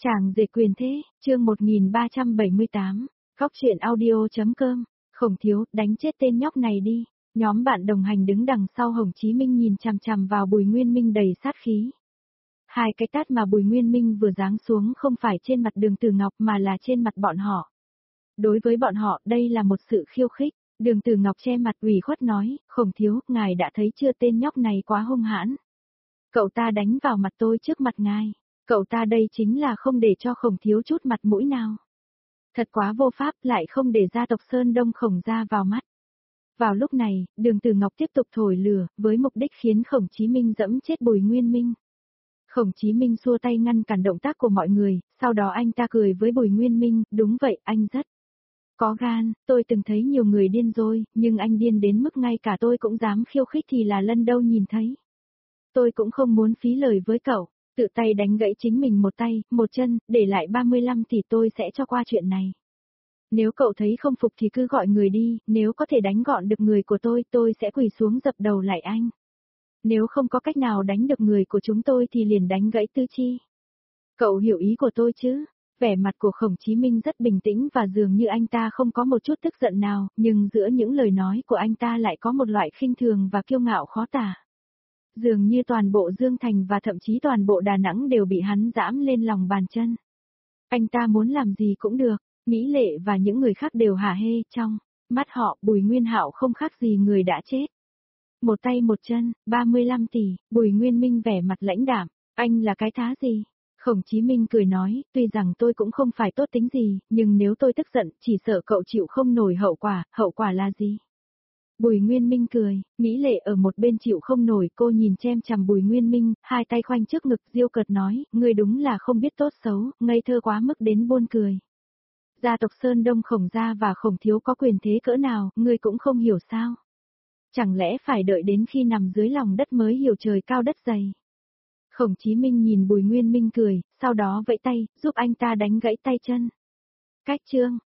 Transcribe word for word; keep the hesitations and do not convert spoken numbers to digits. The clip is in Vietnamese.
Chàng rể quyền thế, chương một nghìn ba trăm bảy mươi tám, Góc truyện audio.com, Khổng Thiếu, đánh chết tên nhóc này đi. Nhóm bạn đồng hành đứng đằng sau Hồng Chí Minh nhìn chằm chằm vào Bùi Nguyên Minh đầy sát khí. Hai cái tát mà Bùi Nguyên Minh vừa giáng xuống không phải trên mặt Đường Tử Ngọc mà là trên mặt bọn họ. Đối với bọn họ, đây là một sự khiêu khích. Đường Tử Ngọc che mặt ủy khuất nói, Khổng Thiếu, ngài đã thấy chưa, tên nhóc này quá hung hãn. Cậu ta đánh vào mặt tôi trước mặt ngài. Cậu ta đây chính là không để cho Khổng Thiếu chút mặt mũi nào. Thật quá vô pháp, lại không để gia tộc Sơn Đông Khổng gia vào mắt. Vào lúc này, Đường Tử Ngọc tiếp tục thổi lửa, với mục đích khiến Khổng Chí Minh dẫm chết Bùi Nguyên Minh. Khổng Chí Minh xua tay ngăn cản động tác của mọi người, sau đó anh ta cười với Bùi Nguyên Minh, đúng vậy, anh rất có gan, tôi từng thấy nhiều người điên rồi, nhưng anh điên đến mức ngay cả tôi cũng dám khiêu khích thì là lần đâu nhìn thấy. Tôi cũng không muốn phí lời với cậu. Tự tay đánh gãy chính mình một tay, một chân, để lại ba mươi lăm tỷ tôi sẽ cho qua chuyện này. Nếu cậu thấy không phục thì cứ gọi người đi, nếu có thể đánh gọn được người của tôi, tôi sẽ quỳ xuống dập đầu lại anh. Nếu không có cách nào đánh được người của chúng tôi thì liền đánh gãy tứ chi. Cậu hiểu ý của tôi chứ? Vẻ mặt của Khổng Chí Minh rất bình tĩnh và dường như anh ta không có một chút tức giận nào, nhưng giữa những lời nói của anh ta lại có một loại khinh thường và kiêu ngạo khó tả. Dường như toàn bộ Dương Thành và thậm chí toàn bộ Đà Nẵng đều bị hắn dẫm lên lòng bàn chân. Anh ta muốn làm gì cũng được, Mỹ Lệ và những người khác đều hả hê, trong mắt họ Bùi Nguyên Hạo không khác gì người đã chết. Một tay một chân, ba mươi lăm tỷ, Bùi Nguyên Minh vẻ mặt lãnh đạm, anh là cái thá gì? Khổng Chí Minh cười nói, tuy rằng tôi cũng không phải tốt tính gì, nhưng nếu tôi tức giận, chỉ sợ cậu chịu không nổi hậu quả, hậu quả là gì? Bùi Nguyên Minh cười, Mỹ Lệ ở một bên chịu không nổi, cô nhìn chem chằm Bùi Nguyên Minh, hai tay khoanh trước ngực, diêu cợt nói, ngươi đúng là không biết tốt xấu, ngây thơ quá mức đến buồn cười. Gia tộc Sơn Đông Khổng gia và Khổng Thiếu có quyền thế cỡ nào, ngươi cũng không hiểu sao? Chẳng lẽ phải đợi đến khi nằm dưới lòng đất mới hiểu trời cao đất dày? Khổng Chí Minh nhìn Bùi Nguyên Minh cười, sau đó vẫy tay, giúp anh ta đánh gãy tay chân. Cách chương